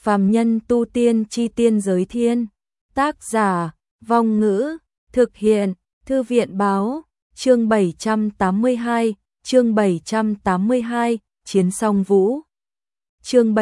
Phàm nhân tu tiên chi tiên giới thiên. Tác giả, Vong Ngữ, thực hiện, Thư viện báo, chương 782, chương 782, Chiến Song Vũ. Chương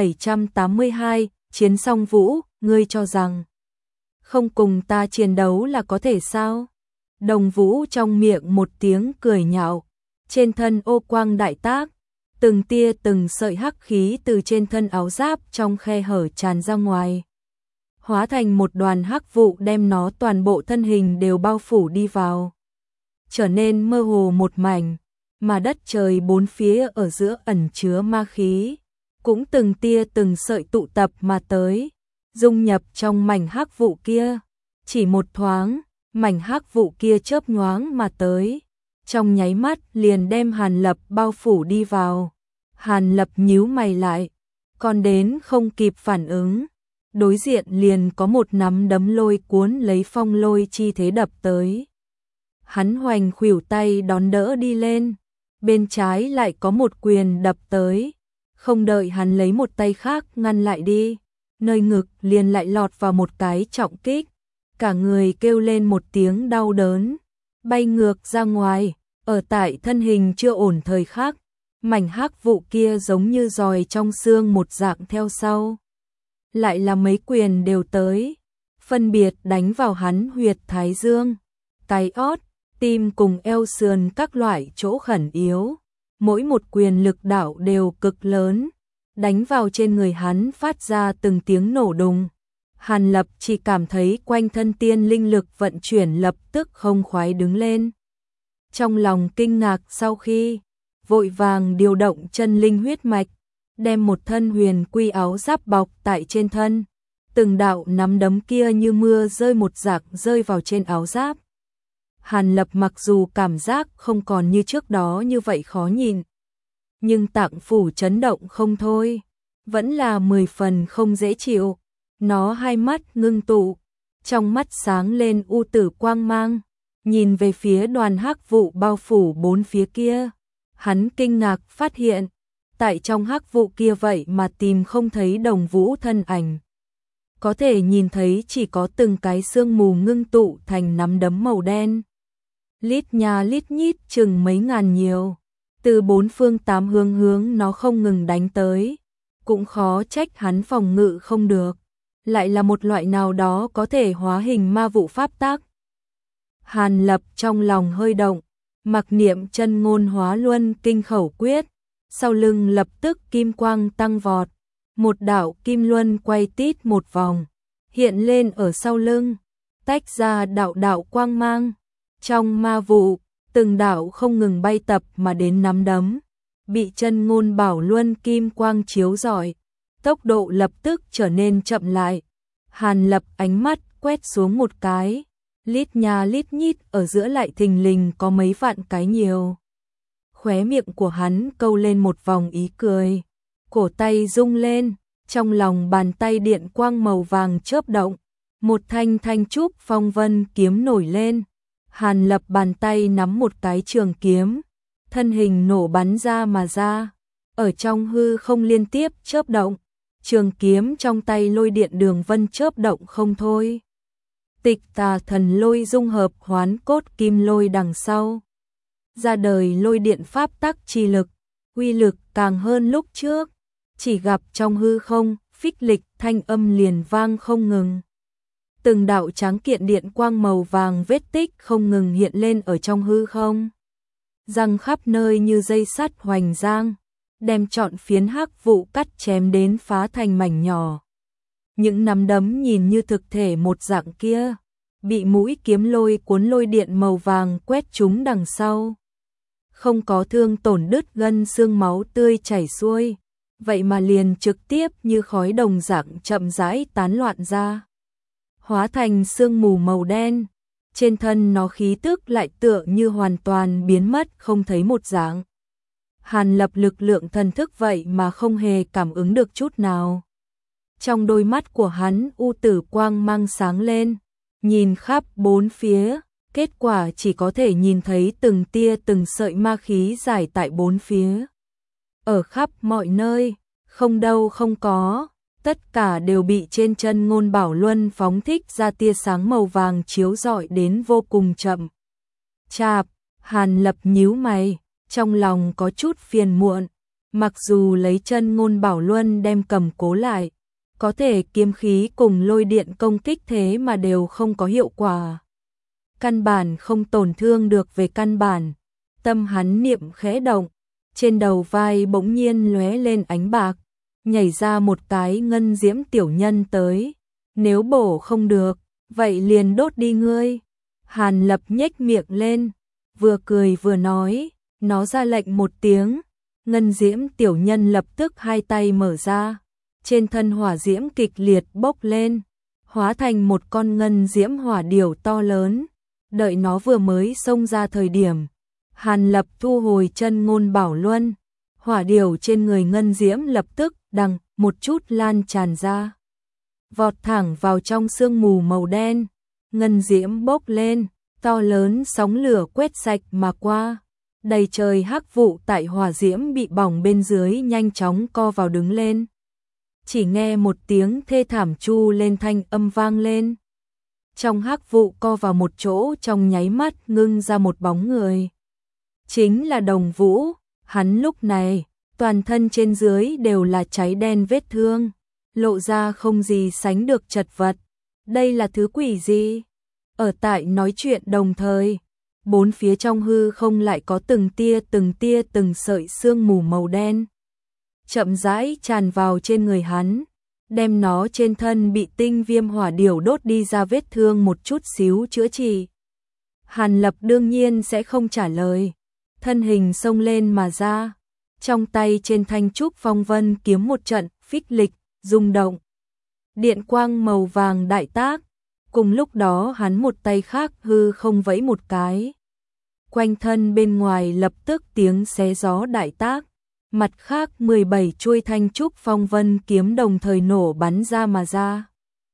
782, Chiến Song Vũ, ngươi cho rằng không cùng ta chiến đấu là có thể sao? Đồng Vũ trong miệng một tiếng cười nhạo, trên thân ô quang đại tác, từng tia từng sợi hắc khí từ trên thân áo giáp trong khe hở tràn ra ngoài, hóa thành một đoàn hắc vụ đem nó toàn bộ thân hình đều bao phủ đi vào, trở nên mơ hồ một mảnh, mà đất trời bốn phía ở giữa ẩn chứa ma khí, cũng từng tia từng sợi tụ tập mà tới, dung nhập trong mảnh hắc vụ kia. Chỉ một thoáng, mảnh hắc vụ kia chớp nhoáng mà tới, trong nháy mắt liền đem Hàn Lập bao phủ đi vào. Hàn Lập nhíu mày lại, còn đến không kịp phản ứng, đối diện liền có một nắm đấm lôi cuốn lấy phong lôi chi thế đập tới. Hắn hoành khuỷu tay đón đỡ đi lên, bên trái lại có một quyền đập tới, không đợi hắn lấy một tay khác ngăn lại đi, nơi ngực liền lại lọt vào một cái trọng kích, cả người kêu lên một tiếng đau đớn, bay ngược ra ngoài, ở tại thân hình chưa ổn thời khắc, mảnh hắc vụ kia giống như giòi trong xương một dạng theo sau. Lại là mấy quyền đều tới, phân biệt đánh vào hắn huyệt thái dương, cái ót, tim cùng eo sườn các loại chỗ khẩn yếu. Mỗi một quyền lực đạo đều cực lớn, đánh vào trên người hắn phát ra từng tiếng nổ đùng. Hàn Lập chỉ cảm thấy quanh thân tiên linh lực vận chuyển lập tức không khoái đứng lên. Trong lòng kinh ngạc sau khi vội vàng điều động chân linh huyết mạch, đem một thân huyền quy áo giáp bọc tại trên thân. Từng đạo nắm đấm kia như mưa rơi một giặc rơi vào trên áo giáp. Hàn Lập mặc dù cảm giác không còn như trước đó như vậy khó nhìn, nhưng tạng phủ chấn động không thôi, vẫn là 10 phần không dễ chịu. Nó hai mắt ngưng tụ, trong mắt sáng lên u tử quang mang, nhìn về phía đoàn hắc vụ bao phủ bốn phía kia. Hắn kinh ngạc phát hiện, tại trong hắc vụ kia vậy mà tìm không thấy Đồng Vũ thân ảnh. Có thể nhìn thấy chỉ có từng cái sương mù ngưng tụ thành nắm đấm màu đen. Lít nha lít nhít chừng mấy ngàn nhiều, từ bốn phương tám hướng nó không ngừng đánh tới, cũng khó trách hắn phòng ngự không được, lại là một loại nào đó có thể hóa hình ma vụ pháp tác. Hàn Lập trong lòng hơi động, mặc niệm chân ngôn hóa luân kinh khẩu quyết, sau lưng lập tức kim quang tăng vọt, một đạo kim luân quay tít một vòng, hiện lên ở sau lưng, tách ra đạo đạo quang mang. Trong ma vụ, từng đạo không ngừng bay tập mà đến nắm đấm, bị chân ngôn bảo luân kim quang chiếu rọi, tốc độ lập tức trở nên chậm lại. Hàn Lập ánh mắt quét xuống một cái, lít nha lít nhít ở giữa lại thình lình có mấy vạn cái nhiều. Khóe miệng của hắn câu lên một vòng ý cười, cổ tay rung lên, trong lòng bàn tay điện quang màu vàng chớp động, một thanh thanh trúc phong vân kiếm nổi lên. Hàn Lập bàn tay nắm một cái trường kiếm, thân hình nổ bắn ra mà ra, ở trong hư không liên tiếp chớp động, trường kiếm trong tay lôi điện đường vân chớp động không thôi. Tịch Tà Thần Lôi dung hợp hoán cốt kim lôi đằng sau, ra đời lôi điện pháp tắc chi lực, uy lực càng hơn lúc trước, chỉ gặp trong hư không, phích lịch thanh âm liền vang không ngừng. Từng đạo tráng kiện điện quang màu vàng vết tích không ngừng hiện lên ở trong hư không, răng khắp nơi như dây sắt hoành giang, đem trọn phiến hắc vụ cắt chém đến phá thành mảnh nhỏ. Những nắm đấm nhìn như thực thể một dạng kia, bị mũi kiếm lôi cuốn lôi điện màu vàng quét chúng đằng sau. Không có thương tổn đứt gân xương máu tươi chảy xuôi, vậy mà liền trực tiếp như khói đồng dạng chậm rãi tán loạn ra, hóa thành sương mù màu đen, trên thân nó khí tức lại tựa như hoàn toàn biến mất không thấy một dạng. Hàn Lập lực lượng thần thức vậy mà không hề cảm ứng được chút nào. Trong đôi mắt của hắn u tử quang mang sáng lên, nhìn khắp bốn phía, kết quả chỉ có thể nhìn thấy từng tia từng sợi ma khí giải tại bốn phía. Ở khắp mọi nơi, không đâu không có, tất cả đều bị trên chân Ngôn Bảo Luân phóng thích ra tia sáng màu vàng chiếu rọi đến vô cùng chậm chạp. Hàn Lập nhíu mày, trong lòng có chút phiền muộn, mặc dù lấy chân Ngôn Bảo Luân đem cầm cố lại, có thể kiếm khí cùng lôi điện công kích thế mà đều không có hiệu quả. Căn bản không tổn thương được về căn bản. Tâm hắn niệm khẽ động, trên đầu vai bỗng nhiên lóe lên ánh bạc, nhảy ra một cái ngân diễm tiểu nhân tới. Nếu bổ không được, vậy liền đốt đi ngươi. Hàn Lập nhếch miệng lên, vừa cười vừa nói, nó ra lệnh một tiếng, ngân diễm tiểu nhân lập tức hai tay mở ra, trên thân hỏa diễm kịch liệt bốc lên, hóa thành một con ngân diễm hỏa điểu to lớn. Đợi nó vừa mới xông ra thời điểm, Hàn Lập thu hồi chân Ngôn Bảo Luân, hỏa điểu trên người ngân diễm lập tức đằng một chút lan tràn ra, vọt thẳng vào trong sương mù màu đen. Ngân diễm bốc lên, to lớn sóng lửa quét sạch mà qua, đầy trời hắc vụ tại hỏa diễm bị bỏng bên dưới nhanh chóng co vào đứng lên. Chỉ nghe một tiếng thê thảm chu lên thanh âm vang lên. Trong hắc vụ co vào một chỗ, trong nháy mắt ngưng ra một bóng người. Chính là Đồng Vũ. Hắn lúc này, toàn thân trên dưới đều là cháy đen vết thương, lộ ra không gì sánh được chật vật. Đây là thứ quỷ gì? Ở tại nói chuyện đồng thời, bốn phía trong hư không lại có từng tia từng sợi sương mù màu đen chậm rãi tràn vào trên người hắn, đem nó trên thân bị tinh viêm hỏa điểu đốt đi ra vết thương một chút xíu chữa trị. Hàn Lập đương nhiên sẽ không trả lời, thân hình xông lên mà ra, trong tay trên thanh trúc phong vân kiếm một trận phích lịch rung động, điện quang màu vàng đại tác. Cùng lúc đó hắn một tay khác hư không vẫy một cái, quanh thân bên ngoài lập tức tiếng xé gió đại tác, mặt khác 17 chuôi thanh trúc phong vân kiếm đồng thời nổ bắn ra mà ra.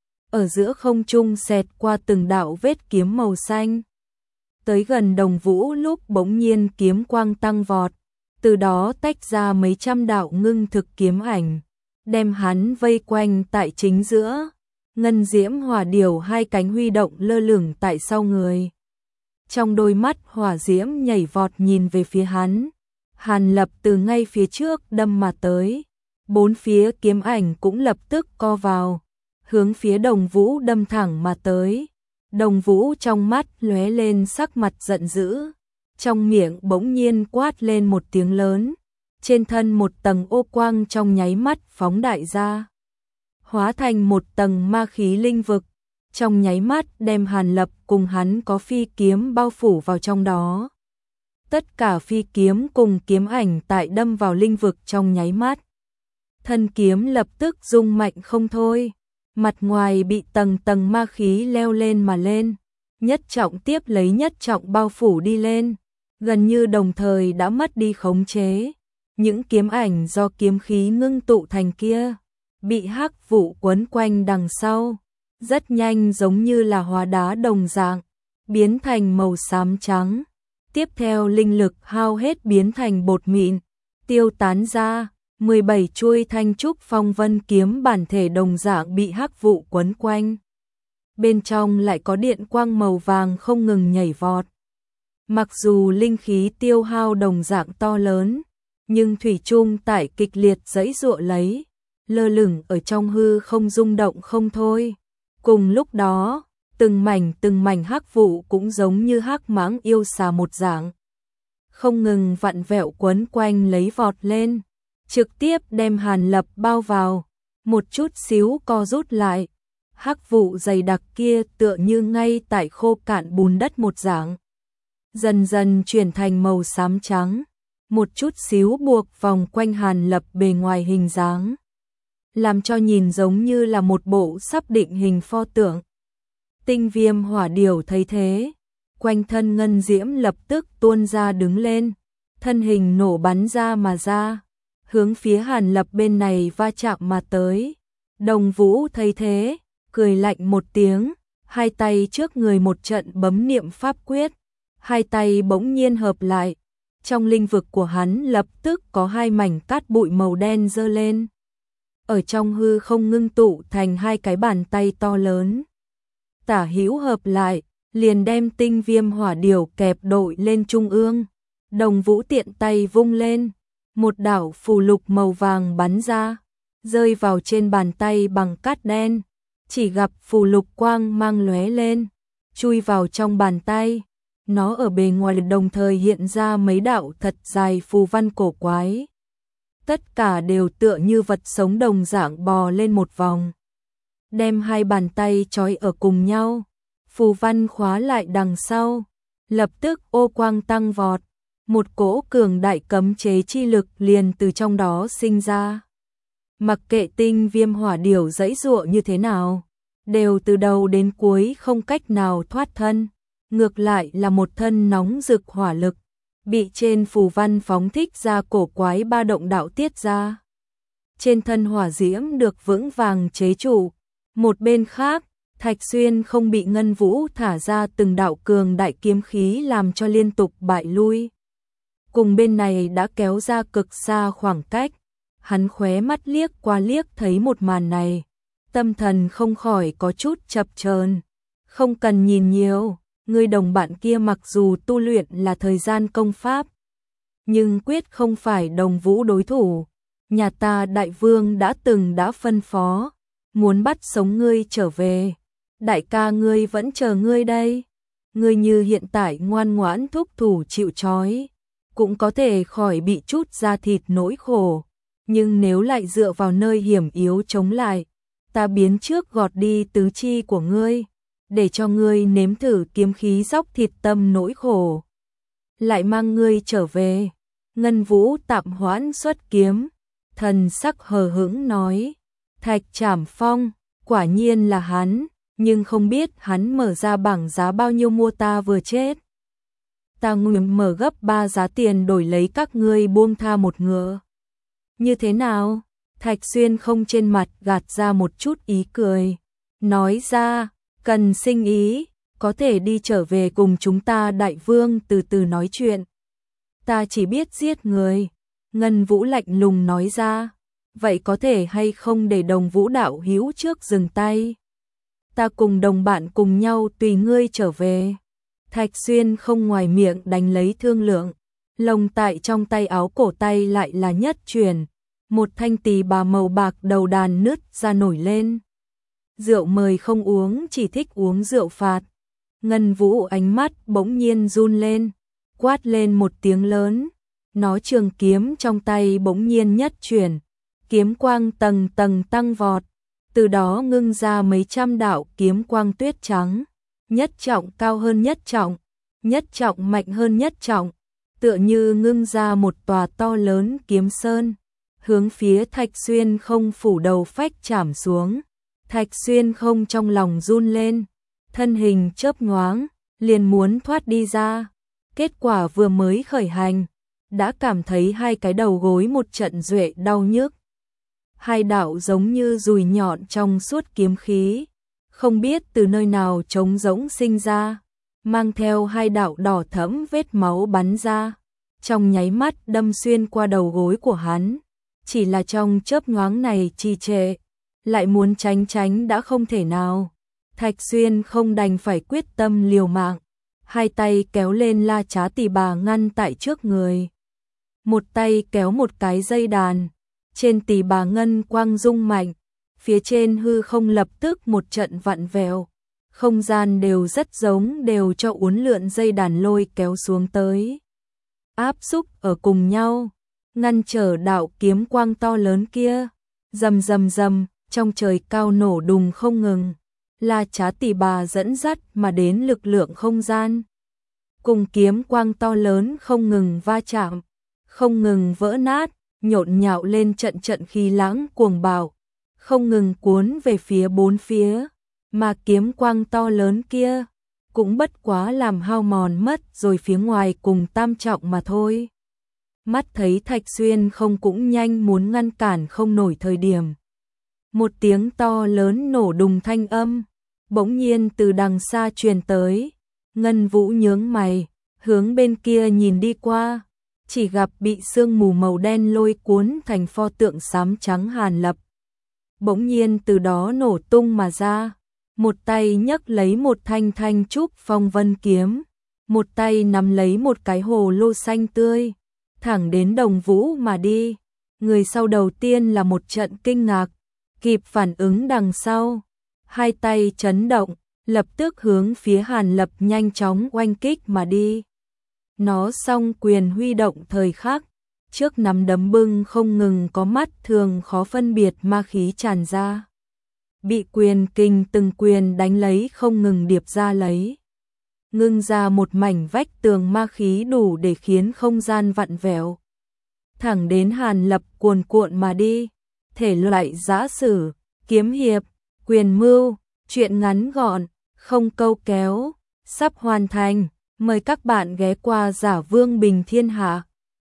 Ở giữa không trung xẹt qua từng đạo vết kiếm màu xanh. Tới gần Đồng Vũ lúc bỗng nhiên kiếm quang tăng vọt, từ đó tách ra mấy trăm đạo ngưng thực kiếm ảnh, đem hắn vây quanh tại chính giữa. Ngân diễm hỏa điểu hai cánh huy động lơ lửng tại sau người. Trong đôi mắt hỏa diễm nhảy vọt nhìn về phía hắn. Hàn Lập từ ngay phía trước đâm mà tới. Bốn phía kiếm ảnh cũng lập tức co vào, hướng phía Đồng Vũ đâm thẳng mà tới. Đồng Vũ trong mắt lóe lên sắc mặt giận dữ, trong miệng bỗng nhiên quát lên một tiếng lớn. Trên thân một tầng ô quang trong nháy mắt phóng đại ra, hóa thành một tầng ma khí linh vực, trong nháy mắt đem Hàn Lập cùng hắn có phi kiếm bao phủ vào trong đó. Tất cả phi kiếm cùng kiếm ảnh tại đâm vào linh vực trong nháy mắt, thân kiếm lập tức rung mạnh không thôi, mặt ngoài bị tầng tầng ma khí leo lên mà lên, nhất trọng tiếp lấy nhất trọng bao phủ đi lên, gần như đồng thời đã mất đi khống chế. Những kiếm ảnh do kiếm khí ngưng tụ thành kia bị hắc vụ quấn quanh đằng sau, rất nhanh giống như là hóa đá đồng dạng, biến thành màu xám trắng. Tiếp theo linh lực hao hết biến thành bột mịn, tiêu tán ra, 17 chuôi thanh trúc phong vân kiếm bản thể đồng dạng bị hắc vụ quấn quanh. Bên trong lại có điện quang màu vàng không ngừng nhảy vọt. Mặc dù linh khí tiêu hao đồng dạng to lớn, nhưng thủy chung tại kịch liệt giãy giụa lấy, lơ lửng ở trong hư không rung động không thôi. Cùng lúc đó, từng mảnh hắc vụ cũng giống như hắc mãng yêu xà một dạng, không ngừng vặn vẹo quấn quanh lấy vọt lên, trực tiếp đem Hàn Lập bao vào, một chút xíu co rút lại. Hắc vụ dày đặc kia tựa như ngay tại khô cạn bùn đất một dạng, dần dần chuyển thành màu xám trắng, một chút xíu buộc vòng quanh Hàn Lập bề ngoài hình dáng, làm cho nhìn giống như là một bộ sắp định hình pho tượng. Tinh viêm hỏa điểu thấy thế, quanh thân ngân diễm lập tức tuôn ra đứng lên, thân hình nổ bắn ra mà ra, hướng phía Hàn Lập bên này va chạm mà tới. Đồng Vũ thấy thế, cười lạnh một tiếng, hai tay trước người một trận bấm niệm pháp quyết, hai tay bỗng nhiên hợp lại, trong linh vực của hắn lập tức có hai mảnh cát bụi màu đen dơ lên. ở trong hư không ngưng tụ thành hai cái bàn tay to lớn. Tả hữu hợp lại, liền đem tinh viêm hỏa điểu kẹp đội lên trung ương. Đồng Vũ tiện tay vung lên, một đạo phù lục màu vàng bắn ra, rơi vào trên bàn tay bằng cát đen, chỉ gặp phù lục quang mang lóe lên, chui vào trong bàn tay. Nó ở bề ngoài đồng thời hiện ra mấy đạo thật dài phù văn cổ quái. Tất cả đều tựa như vật sống đồng dạng bò lên một vòng, đem hai bàn tay trói ở cùng nhau, phù văn khóa lại đằng sau, lập tức ô quang tăng vọt, một cỗ cường đại cấm chế chi lực liền từ trong đó sinh ra. Mặc kệ tinh viêm hỏa điểu giãy giụa như thế nào, đều từ đầu đến cuối không cách nào thoát thân, ngược lại là một thân nóng rực hỏa lực, bị trên phù văn phóng thích ra cổ quái ba động đạo tiết ra. Trên thân hỏa diễm được vững vàng chế trụ, một bên khác, Thạch Xuyên không bị Ngân Vũ thả ra từng đạo cường đại kiếm khí làm cho liên tục bại lui. Cùng bên này đã kéo ra cực xa khoảng cách, hắn khóe mắt liếc qua liếc thấy một màn này, tâm thần không khỏi có chút chập chờn. Không cần nhìn nhiều, người đồng bạn kia mặc dù tu luyện là thời gian công pháp, nhưng quyết không phải Đồng Vũ đối thủ. Nhà ta đại vương đã phân phó, muốn bắt sống ngươi trở về. Đại ca ngươi vẫn chờ ngươi đây. Ngươi như hiện tại ngoan ngoãn thúc thủ chịu trói, cũng có thể khỏi bị chút da thịt nỗi khổ. Nhưng nếu lại dựa vào nơi hiểm yếu chống lại, ta biến trước gọt đi tứ chi của ngươi, để cho ngươi nếm thử kiếm khí dốc thịt tâm nỗi khổ. Lại mang ngươi trở về. Ngân Vũ tạm hoãn xuất kiếm, thần sắc hờ hững nói, Thạch Trảm Phong, quả nhiên là hắn, nhưng không biết hắn mở ra bảng giá bao nhiêu mua ta vừa chết. Ta nguyện mở gấp 3 giá tiền đổi lấy các ngươi buông tha một ngựa. Như thế nào? Thạch Xuyên không trên mặt gạt ra một chút ý cười, nói ra, cần sinh ý, có thể đi trở về cùng chúng ta đại vương từ từ nói chuyện. Ta chỉ biết giết người. Ngân Vũ lạnh lùng nói ra, vậy có thể hay không để Đồng Vũ đạo hữu trước dừng tay? Ta cùng đồng bạn cùng nhau tùy ngươi trở về. Thạch Xuyên không ngoài miệng đánh lấy thương lượng, lồng tại trong tay áo cổ tay lại là nhất chuyển, một thanh tỳ bà màu bạc đầu đàn nứt ra nổi lên. Rượu mời không uống, chỉ thích uống rượu phạt. Ngân Vũ ánh mắt bỗng nhiên run lên, quát lên một tiếng lớn, nó trường kiếm trong tay bỗng nhiên nhất chuyển, kiếm quang tầng tầng tăng vọt, từ đó ngưng ra mấy trăm đạo kiếm quang tuyết trắng, nhất trọng cao hơn nhất trọng mạnh hơn nhất trọng, tựa như ngưng ra một tòa to lớn kiếm sơn, hướng phía Thạch Xuyên không phủ đầu phách chảm xuống. Thạch Xuyên không trong lòng run lên, thân hình chớp nhoáng, liền muốn thoát đi ra. Kết quả vừa mới khởi hành, đã cảm thấy hai cái đầu gối một trận duệ đau nhức. Hai đạo giống như dùi nhọn trong suốt kiếm khí, không biết từ nơi nào trống rỗng sinh ra, mang theo hai đạo đỏ thẫm vết máu bắn ra, trong nháy mắt đâm xuyên qua đầu gối của hắn. Chỉ là trong chớp nhoáng này trì trệ, lại muốn tránh đã không thể nào. Thạch Xuyên không đành phải quyết tâm liều mạng, hai tay kéo lên la chá tỳ bà ngăn tại trước người. Một tay kéo một cái dây đàn, trên tỳ bà ngân quang rung mạnh, phía trên hư không lập tức một trận vặn vẹo, không gian đều rất giống đều cho uốn lượn dây đàn lôi kéo xuống tới. Áp xúc ở cùng nhau, ngăn trở đạo kiếm quang to lớn kia, rầm rầm rầm, trong trời cao nổ đùng không ngừng. La chá tỳ bà dẫn dắt mà đến lực lượng không gian, cùng kiếm quang to lớn không ngừng va chạm, không ngừng vỡ nát, nhộn nhạo lên trận trận khí lãng cuồng bạo, không ngừng cuốn về phía bốn phía, mà kiếm quang to lớn kia cũng bất quá làm hao mòn mất rồi phía ngoài cùng tam trọng mà thôi. Mắt thấy Thạch Xuyên không cũng nhanh muốn ngăn cản không nổi thời điểm. Một tiếng to lớn nổ đùng thanh âm, bỗng nhiên từ đằng xa truyền tới. Ngân Vũ nhướng mày, hướng bên kia nhìn đi qua, chỉ gặp bị sương mù màu đen lôi cuốn thành pho tượng xám trắng Hàn Lập. bỗng nhiên từ đó nổ tung mà ra. Một tay nhấc lấy một thanh thanh trúc phong vân kiếm, một tay nắm lấy một cái hồ lô xanh tươi, thẳng đến Đồng Vũ mà đi. Người sau đầu tiên là một trận kinh ngạc, kịp phản ứng đằng sau, hai tay chấn động, lập tức hướng phía Hàn Lập nhanh chóng oanh kích mà đi. Nó song quyền huy động thời khắc, trước nắm đấm bưng không ngừng có mắt thường khó phân biệt ma khí tràn ra. Bị quyền kình từng quyền đánh lấy không ngừng điệp ra lấy. Ngưng ra một mảnh vách tường ma khí đủ để khiến không gian vặn vẹo. Thẳng đến Hàn Lập cuồn cuộn mà đi. Thể loại giã sử, kiếm hiệp, quyền mưu, truyện ngắn gọn, không câu kéo, sắp hoàn thành. Mời các bạn ghé qua Giả Vương Bình Thiên Hạ.